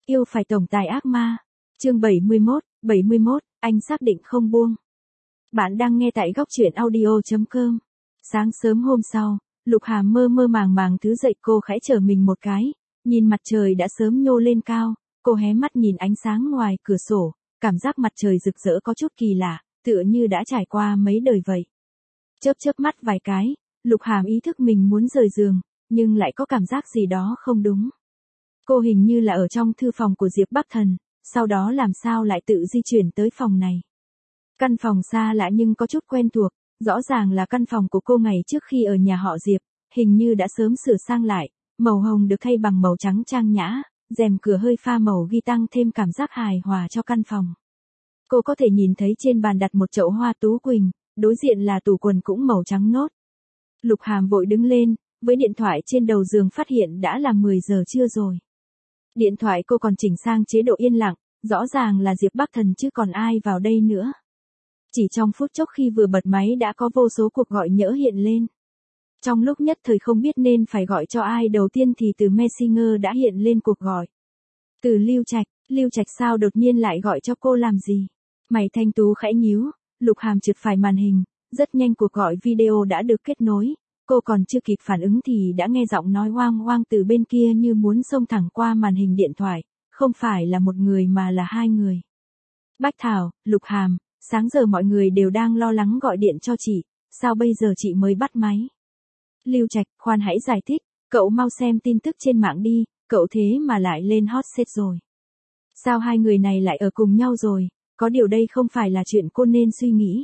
Yêu phải tổng tài ác ma. Chương 71, anh xác định không buông. Bạn đang nghe tại góc truyện audio.com. Sáng sớm hôm sau, Lục Hàm mơ mơ màng màng thứ dậy, cô khẽ trở mình một cái, nhìn mặt trời đã sớm nhô lên cao, cô hé mắt nhìn ánh sáng ngoài cửa sổ, cảm giác mặt trời rực rỡ có chút kỳ lạ, tựa như đã trải qua mấy đời vậy. Chớp chớp mắt vài cái, Lục Hàm ý thức mình muốn rời giường, nhưng lại có cảm giác gì đó không đúng. Cô hình như là ở trong thư phòng của Diệp Bắc Thần, sau đó làm sao lại tự di chuyển tới phòng này. Căn phòng xa lạ nhưng có chút quen thuộc, rõ ràng là căn phòng của cô ngày trước khi ở nhà họ Diệp, hình như đã sớm sửa sang lại, màu hồng được thay bằng màu trắng trang nhã, rèm cửa hơi pha màu ghi tăng thêm cảm giác hài hòa cho căn phòng. Cô có thể nhìn thấy trên bàn đặt một chậu hoa tú quỳnh, đối diện là tủ quần cũng màu trắng nốt. Lục Hàm vội đứng lên, với điện thoại trên đầu giường phát hiện đã là 10 giờ trưa rồi. Điện thoại cô còn chỉnh sang chế độ yên lặng, rõ ràng là Diệp Bắc Thần chứ còn ai vào đây nữa. Chỉ trong phút chốc khi vừa bật máy đã có vô số cuộc gọi nhỡ hiện lên. Trong lúc nhất thời không biết nên phải gọi cho ai đầu tiên thì từ Messenger đã hiện lên cuộc gọi. Từ Lưu Trạch sao đột nhiên lại gọi cho cô làm gì? Mày thanh tú khẽ nhíu, Lục Hàm trượt phải màn hình, rất nhanh cuộc gọi video đã được kết nối. Cô còn chưa kịp phản ứng thì đã nghe giọng nói oang oang từ bên kia như muốn xông thẳng qua màn hình điện thoại, không phải là một người mà là hai người. Bách Thảo, Lục Hàm, sáng giờ mọi người đều đang lo lắng gọi điện cho chị, sao bây giờ chị mới bắt máy? Lưu Trạch, khoan hãy giải thích, cậu mau xem tin tức trên mạng đi, cậu thế mà lại lên hot search rồi. Sao hai người này lại ở cùng nhau rồi, có điều đây không phải là chuyện cô nên suy nghĩ.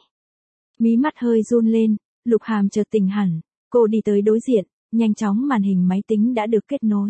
Mí mắt hơi run lên, Lục Hàm chợt tỉnh hẳn. Cô đi tới đối diện, nhanh chóng màn hình máy tính đã được kết nối.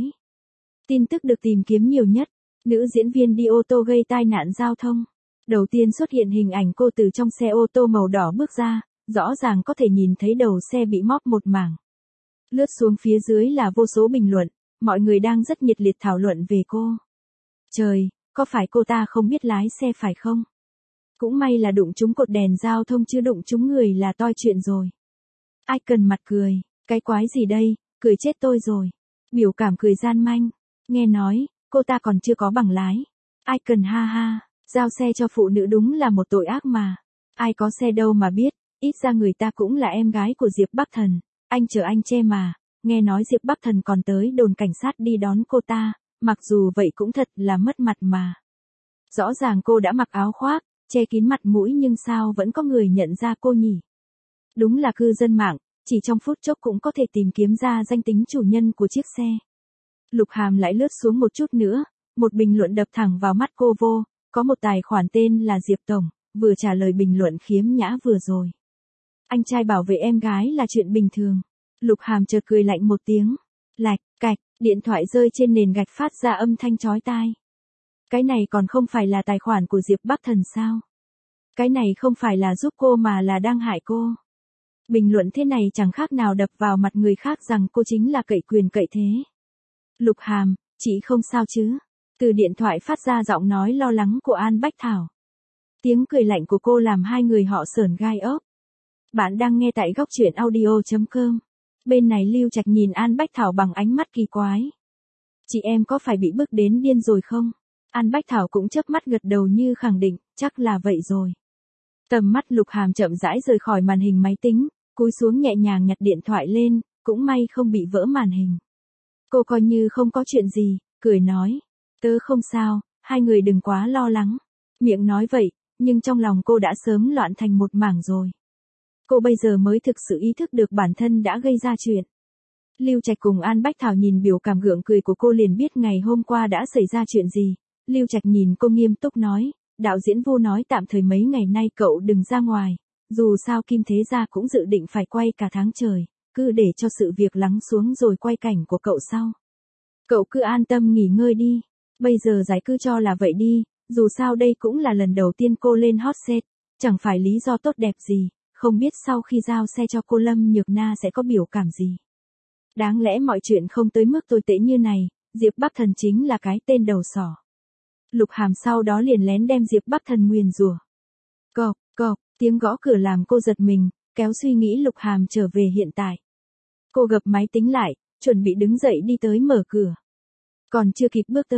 Tin tức được tìm kiếm nhiều nhất, nữ diễn viên đi ô tô gây tai nạn giao thông. Đầu tiên xuất hiện hình ảnh cô từ trong xe ô tô màu đỏ bước ra, rõ ràng có thể nhìn thấy đầu xe bị móp một mảng. Lướt xuống phía dưới là vô số bình luận, mọi người đang rất nhiệt liệt thảo luận về cô. Trời, có phải cô ta không biết lái xe phải không? Cũng may là đụng trúng cột đèn giao thông chứ đụng trúng người là toi chuyện rồi. Ai cần mặt cười, cái quái gì đây, cười chết tôi rồi. Biểu cảm cười gian manh, nghe nói, cô ta còn chưa có bằng lái. Ai cần ha ha, giao xe cho phụ nữ đúng là một tội ác mà. Ai có xe đâu mà biết, ít ra người ta cũng là em gái của Diệp Bắc Thần. Anh chờ anh che mà, nghe nói Diệp Bắc Thần còn tới đồn cảnh sát đi đón cô ta, mặc dù vậy cũng thật là mất mặt mà. Rõ ràng cô đã mặc áo khoác, che kín mặt mũi nhưng sao vẫn có người nhận ra cô nhỉ? Đúng là cư dân mạng, chỉ trong phút chốc cũng có thể tìm kiếm ra danh tính chủ nhân của chiếc xe. Lục Hàm lại lướt xuống một chút nữa, một bình luận đập thẳng vào mắt cô vô, có một tài khoản tên là Diệp Tổng, vừa trả lời bình luận khiếm nhã vừa rồi. Anh trai bảo vệ em gái là chuyện bình thường. Lục Hàm chợt cười lạnh một tiếng, lạch, cạch, điện thoại rơi trên nền gạch phát ra âm thanh chói tai. Cái này còn không phải là tài khoản của Diệp Bắc Thần sao? Cái này không phải là giúp cô mà là đang hại cô. Bình luận thế này chẳng khác nào đập vào mặt người khác rằng cô chính là cậy quyền cậy thế. Lục Hàm, chị không sao chứ? Từ điện thoại phát ra giọng nói lo lắng của An Bách Thảo. Tiếng cười lạnh của cô làm hai người họ sởn gai ốc. Bạn đang nghe tại góc truyện audio.com. Bên này Lưu Trạch nhìn An Bách Thảo bằng ánh mắt kỳ quái. Chị em có phải bị bức đến điên rồi không? An Bách Thảo cũng chớp mắt gật đầu như khẳng định, chắc là vậy rồi. Tầm mắt Lục Hàm chậm rãi rời khỏi màn hình máy tính, cúi xuống nhẹ nhàng nhặt điện thoại lên, cũng may không bị vỡ màn hình. Cô coi như không có chuyện gì, cười nói, tớ không sao, hai người đừng quá lo lắng. Miệng nói vậy, nhưng trong lòng cô đã sớm loạn thành một mảng rồi. Cô bây giờ mới thực sự ý thức được bản thân đã gây ra chuyện. Lưu Trạch cùng An Bách Thảo nhìn biểu cảm gượng cười của cô liền biết ngày hôm qua đã xảy ra chuyện gì. Lưu Trạch nhìn cô nghiêm túc nói, đạo diễn Vu nói tạm thời mấy ngày nay cậu đừng ra ngoài, dù sao Kim Thế Gia cũng dự định phải quay cả tháng trời, cứ để cho sự việc lắng xuống rồi quay cảnh của cậu sau. Cậu cứ an tâm nghỉ ngơi đi, bây giờ giải cứ cho là vậy đi, dù sao đây cũng là lần đầu tiên cô lên hot search, chẳng phải lý do tốt đẹp gì, không biết sau khi giao xe cho cô Lâm Nhược Na sẽ có biểu cảm gì. Đáng lẽ mọi chuyện không tới mức tồi tệ như này, Diệp Bắc Thần chính là cái tên đầu sỏ. Lục Hàm sau đó liền lén đem Diệp Bắc Thần nguyền rủa. Cộp, cộp, tiếng gõ cửa làm cô giật mình, kéo suy nghĩ Lục Hàm trở về hiện tại. Cô gập máy tính lại, chuẩn bị đứng dậy đi tới mở cửa. Còn chưa kịp bước tới,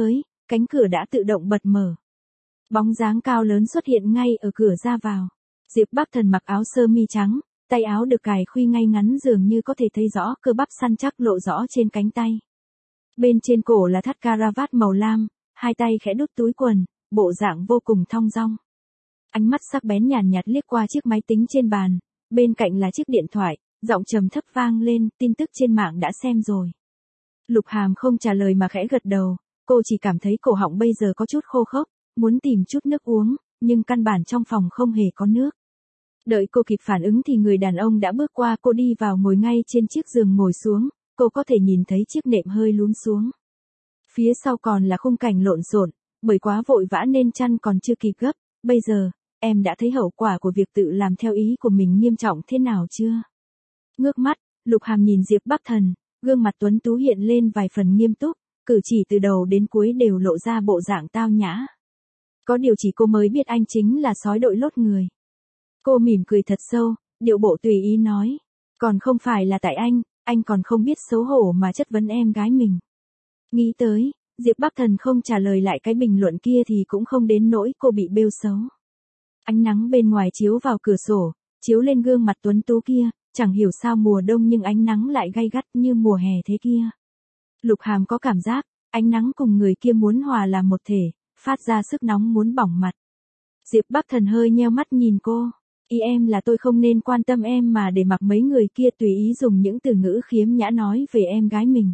cánh cửa đã tự động bật mở. Bóng dáng cao lớn xuất hiện ngay ở cửa ra vào. Diệp Bắc Thần mặc áo sơ mi trắng, tay áo được cài khuy ngay ngắn dường như có thể thấy rõ cơ bắp săn chắc lộ rõ trên cánh tay. Bên trên cổ là thắt caravat màu lam, hai tay khẽ đút túi quần, bộ dạng vô cùng thong dong. Ánh mắt sắc bén nhàn nhạt liếc qua chiếc máy tính trên bàn, bên cạnh là chiếc điện thoại, giọng trầm thấp vang lên, tin tức trên mạng đã xem rồi. Lục Hàm không trả lời mà khẽ gật đầu, cô chỉ cảm thấy cổ họng bây giờ có chút khô khốc, muốn tìm chút nước uống, nhưng căn bản trong phòng không hề có nước. Đợi cô kịp phản ứng thì người đàn ông đã bước qua cô đi vào ngồi ngay trên chiếc giường ngồi xuống, cô có thể nhìn thấy chiếc nệm hơi lún xuống. Phía sau còn là khung cảnh lộn xộn, bởi quá vội vã nên chăn còn chưa kịp gấp, bây giờ, em đã thấy hậu quả của việc tự làm theo ý của mình nghiêm trọng thế nào chưa? Ngước mắt, Lục Hàm nhìn Diệp Bắc Thần, gương mặt tuấn tú hiện lên vài phần nghiêm túc, cử chỉ từ đầu đến cuối đều lộ ra bộ dạng tao nhã. Có điều chỉ cô mới biết anh chính là sói đội lốt người. Cô mỉm cười thật sâu, điệu bộ tùy ý nói, còn không phải là tại anh còn không biết xấu hổ mà chất vấn em gái mình. Nghĩ tới, Diệp Bắc Thần không trả lời lại cái bình luận kia thì cũng không đến nỗi cô bị bêu xấu. Ánh nắng bên ngoài chiếu vào cửa sổ, chiếu lên gương mặt tuấn tú kia, chẳng hiểu sao mùa đông nhưng ánh nắng lại gay gắt như mùa hè thế kia. Lục Hàm có cảm giác, ánh nắng cùng người kia muốn hòa làm một thể, phát ra sức nóng muốn bỏng mặt. Diệp Bắc Thần hơi nheo mắt nhìn cô, ý em là tôi không nên quan tâm em mà để mặc mấy người kia tùy ý dùng những từ ngữ khiếm nhã nói về em gái mình.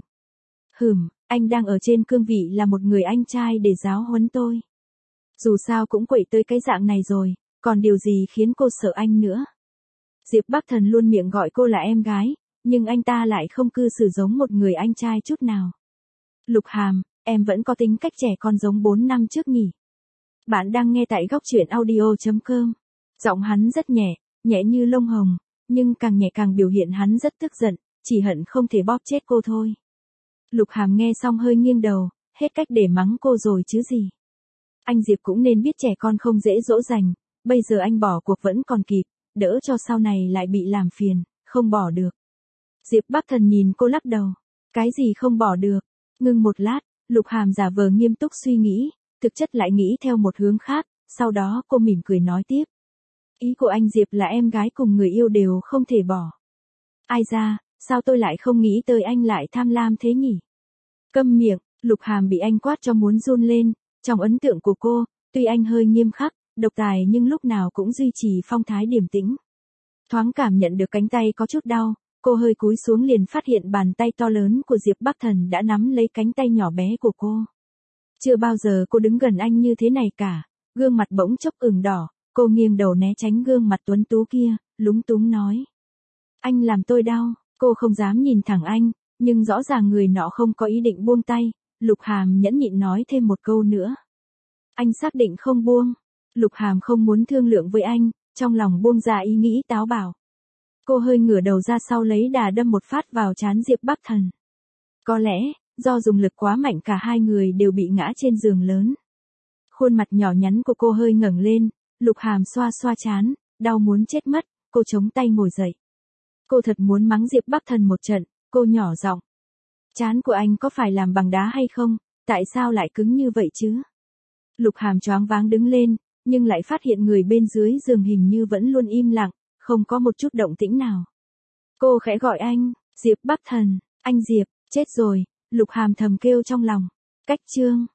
Anh đang ở trên cương vị là một người anh trai để giáo huấn tôi. Dù sao cũng quậy tới cái dạng này rồi, còn điều gì khiến cô sợ anh nữa. Diệp Bắc Thần luôn miệng gọi cô là em gái, nhưng anh ta lại không cư xử giống một người anh trai chút nào. Lục Hàm, em vẫn có tính cách trẻ con giống 4 năm trước nhỉ. Bạn đang nghe tại góc truyện audio.com. Giọng hắn rất nhẹ, nhẹ như lông hồng, nhưng càng nhẹ càng biểu hiện hắn rất tức giận, chỉ hận không thể bóp chết cô thôi. Lục Hàm nghe xong hơi nghiêng đầu, hết cách để mắng cô rồi chứ gì. Anh Diệp cũng nên biết trẻ con không dễ dỗ dành, bây giờ anh bỏ cuộc vẫn còn kịp, đỡ cho sau này lại bị làm phiền, không bỏ được. Diệp Bắc Thần nhìn cô lắc đầu, cái gì không bỏ được, ngưng một lát, Lục Hàm giả vờ nghiêm túc suy nghĩ, thực chất lại nghĩ theo một hướng khác, sau đó cô mỉm cười nói tiếp. Ý của anh Diệp là em gái cùng người yêu đều không thể bỏ. Ai ra, sao tôi lại không nghĩ tới anh lại tham lam thế nhỉ? Câm miệng, Lục Hàm bị anh quát cho muốn run lên, trong ấn tượng của cô, tuy anh hơi nghiêm khắc, độc tài nhưng lúc nào cũng duy trì phong thái điềm tĩnh. Thoáng cảm nhận được cánh tay có chút đau, cô hơi cúi xuống liền phát hiện bàn tay to lớn của Diệp Bắc Thần đã nắm lấy cánh tay nhỏ bé của cô. Chưa bao giờ cô đứng gần anh như thế này cả, gương mặt bỗng chốc ửng đỏ, cô nghiêng đầu né tránh gương mặt tuấn tú kia, lúng túng nói. Anh làm tôi đau, cô không dám nhìn thẳng anh, nhưng rõ ràng người nọ không có ý định buông tay, Lục Hàm nhẫn nhịn nói thêm một câu nữa. Anh xác định không buông. Lục Hàm không muốn thương lượng với anh, trong lòng buông ra ý nghĩ táo bạo. Cô hơi ngửa đầu ra sau lấy đà đâm một phát vào trán Diệp Bắc Thần. Có lẽ, do dùng lực quá mạnh cả hai người đều bị ngã trên giường lớn. Khuôn mặt nhỏ nhắn của cô hơi ngẩng lên, Lục Hàm xoa xoa trán, đau muốn chết mất, cô chống tay ngồi dậy. Cô thật muốn mắng Diệp Bắc Thần một trận, cô nhỏ giọng. Trán của anh có phải làm bằng đá hay không, tại sao lại cứng như vậy chứ? Lục Hàm choáng váng đứng lên, nhưng lại phát hiện người bên dưới giường hình như vẫn luôn im lặng, không có một chút động tĩnh nào. Cô khẽ gọi anh, Diệp Bắc Thần, anh Diệp, chết rồi, Lục Hàm thầm kêu trong lòng. Cách chương